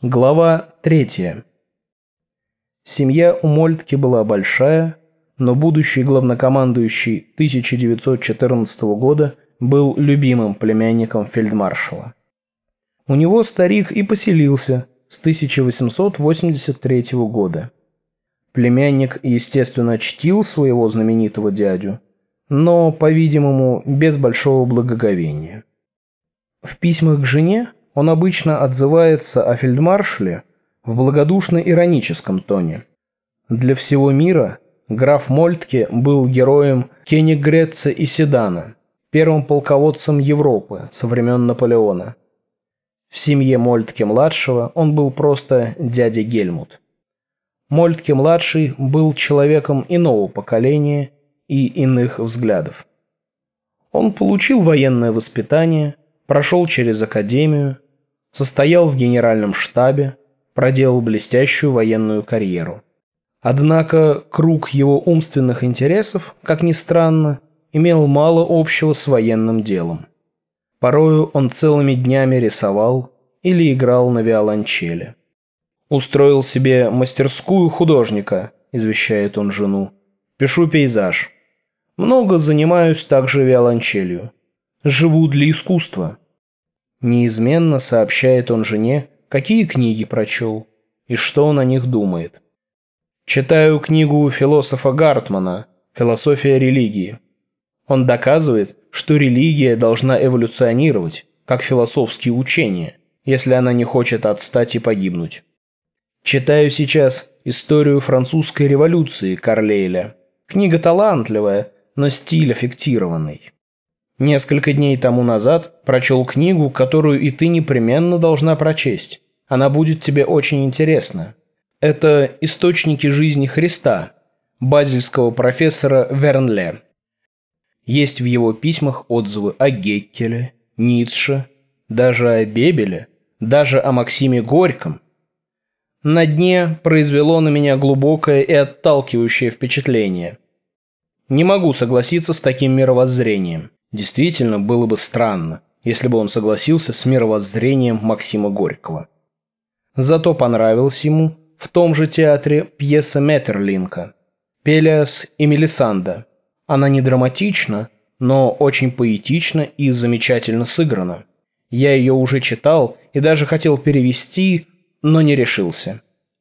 Глава 3. Семья у Мольтке была большая, но будущий главнокомандующий 1914 года был любимым племянником фельдмаршала. У него старик и поселился с 1883 года. Племянник, естественно, чтил своего знаменитого дядю, но, по-видимому, без большого благоговения. В письмах к жене он обычно отзывается о фельдмаршале в благодушно-ироническом тоне. Для всего мира граф Мольтке был героем Кенигсгрэдца и Седана, первым полководцем Европы со времен Наполеона. В семье Мольтке-младшего он был просто дядя Гельмут. Мольтке-младший был человеком иного поколения и иных взглядов. Он получил военное воспитание, прошел через академию, состоял в генеральном штабе, проделал блестящую военную карьеру. Однако круг его умственных интересов, как ни странно, имел мало общего с военным делом. Порою он целыми днями рисовал или играл на виолончели. «Устроил себе мастерскую художника», – извещает он жену. «Пишу пейзаж. Много занимаюсь также виолончелью. Живу для искусства». Неизменно сообщает он жене, какие книги прочел и что он о них думает. «Читаю книгу философа Гартмана «Философия религии». Он доказывает, что религия должна эволюционировать, как философские учения, если она не хочет отстать и погибнуть. Читаю сейчас историю французской революции Карлейля. Книга талантливая, но стиль аффектированный. Несколько дней тому назад прочел книгу, которую и ты непременно должна прочесть. Она будет тебе очень интересна. Это «Источники жизни Христа» базельского профессора Вернле. Есть в его письмах отзывы о Геккеле, Ницше, даже о Бебеле, даже о Максиме Горьком. На дне произвело на меня глубокое и отталкивающее впечатление. Не могу согласиться с таким мировоззрением. Действительно, было бы странно, если бы он согласился с мировоззрением Максима Горького. Зато понравилась ему в том же театре пьеса Метерлинка «Пелиас и Мелисанда». Она не драматична, но очень поэтична и замечательно сыграна. Я ее уже читал и даже хотел перевести, но не решился.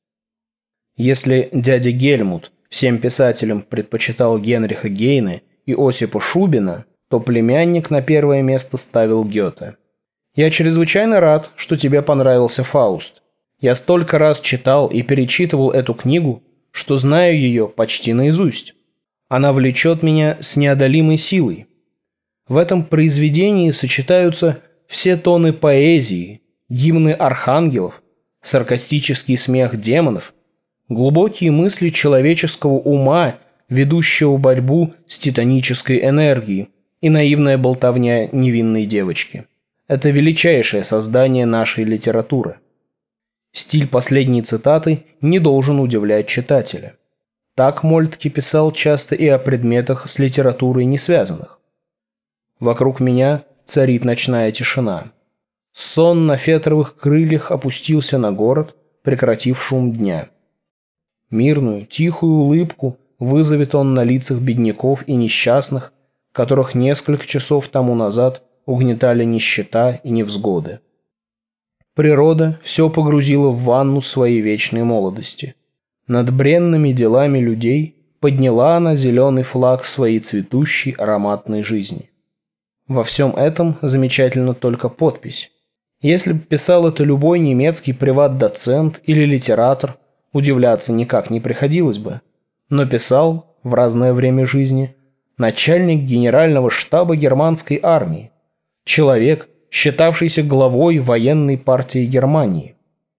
Если дядя Гельмут всем писателям предпочитал Генриха Гейне и Осипа Шубина, то племянник на первое место ставил Гёте. Я чрезвычайно рад, что тебе понравился Фауст. Я столько раз читал и перечитывал эту книгу, что знаю ее почти наизусть. Она влечет меня с неодолимой силой. В этом произведении сочетаются все тоны поэзии, гимны архангелов, саркастический смех демонов, глубокие мысли человеческого ума, ведущего борьбу с титанической энергией, и наивная болтовня невинной девочки. Это величайшее создание нашей литературы. Стиль последней цитаты не должен удивлять читателя. Так Мольтке писал часто и о предметах с литературой не связанных. Вокруг меня царит ночная тишина. Сон на фетровых крыльях опустился на город, прекратив шум дня. Мирную, тихую улыбку вызовет он на лицах бедняков и несчастных, которых несколько часов тому назад угнетали нищета и невзгоды. Природа все погрузила в ванну своей вечной молодости. Над бренными делами людей подняла она зеленый флаг своей цветущей ароматной жизни. Во всем этом замечательна только подпись. Если бы писал это любой немецкий приват-доцент или литератор, удивляться никак не приходилось бы. Но писал в разное время жизни начальник генерального штаба германской армии, человек, считавшийся главой военной партии Германии.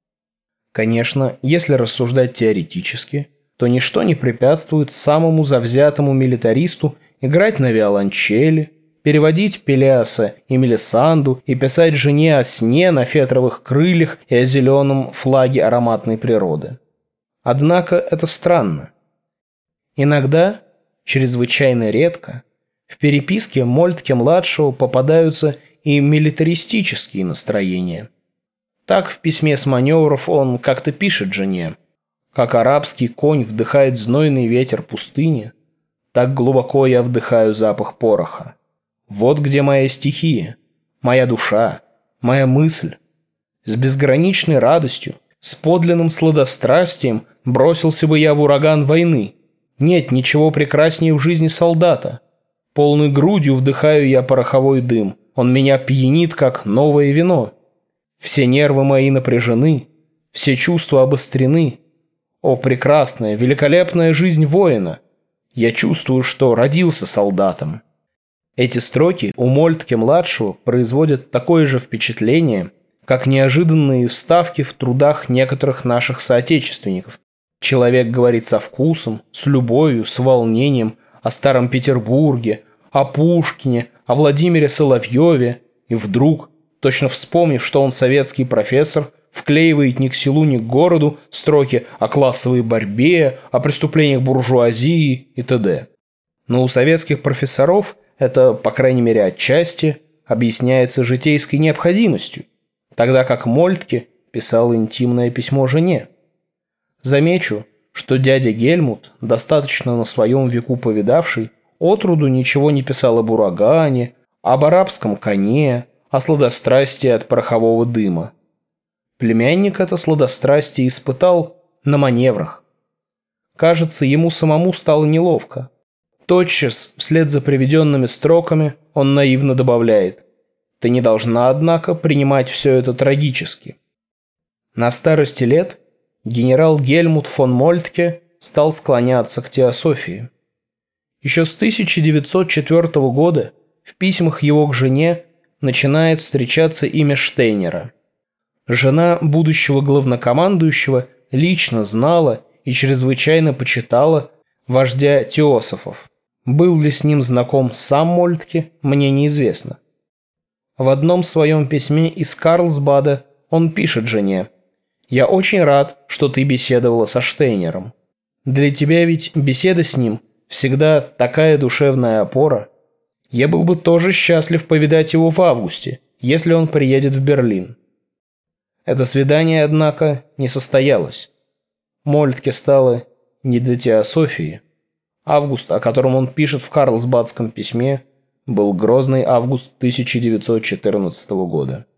Конечно, если рассуждать теоретически, то ничто не препятствует самому завзятому милитаристу играть на виолончели, переводить Пелиаса и Мелисанду и писать жене о сне на фетровых крыльях и о зеленом флаге ароматной природы. Однако это странно. Иногда, чрезвычайно редко, в переписке Мольтке-младшего попадаются и милитаристические настроения. Так в письме с маневров он как-то пишет жене: «Как арабский конь вдыхает знойный ветер пустыни, так глубоко я вдыхаю запах пороха. Вот где моя стихия, моя душа, моя мысль. С безграничной радостью, с подлинным сладострастием бросился бы я в ураган войны. Нет ничего прекраснее в жизни солдата. Полной грудью вдыхаю я пороховой дым, он меня пьянит, как новое вино. Все нервы мои напряжены, все чувства обострены. О, прекрасная, великолепная жизнь воина! Я чувствую, что родился солдатом». Эти строки у Мольтке-младшего производят такое же впечатление, как неожиданные вставки в трудах некоторых наших соотечественников. Человек говорит со вкусом, с любовью, с волнением о Старом Петербурге, о Пушкине, о Владимире Соловьеве, и вдруг, точно вспомнив, что он советский профессор, вклеивает ни к селу, ни к городу строки о классовой борьбе, о преступлениях буржуазии и т.д. Но у советских профессоров это, по крайней мере отчасти, объясняется житейской необходимостью, тогда как Мольтке писал интимное письмо жене. Замечу, что дядя Гельмут, достаточно на своем веку повидавший, отроду ничего не писал об урагане, об арабском коне, о сладострастии от порохового дыма. Племянник это сладострастие испытал на маневрах. Кажется, ему самому стало неловко. Тотчас, вслед за приведенными строками, он наивно добавляет: «Ты не должна, однако, принимать все это трагически». На старости лет генерал Гельмут фон Мольтке стал склоняться к теософии. Еще с 1904 года в письмах его к жене начинает встречаться имя Штейнера. Жена будущего главнокомандующего лично знала и чрезвычайно почитала вождя теософов. Был ли с ним знаком сам Мольтке, мне неизвестно. В одном своем письме из Карлсбада он пишет жене: «Я очень рад, что ты беседовала со Штейнером. Для тебя ведь беседа с ним всегда такая душевная опора. Я был бы тоже счастлив повидать его в августе, если он приедет в Берлин». Это свидание, однако, не состоялось. Мольтке стало не до теософии. Август, о котором он пишет в карлсбадском письме, был грозный август 1914 года.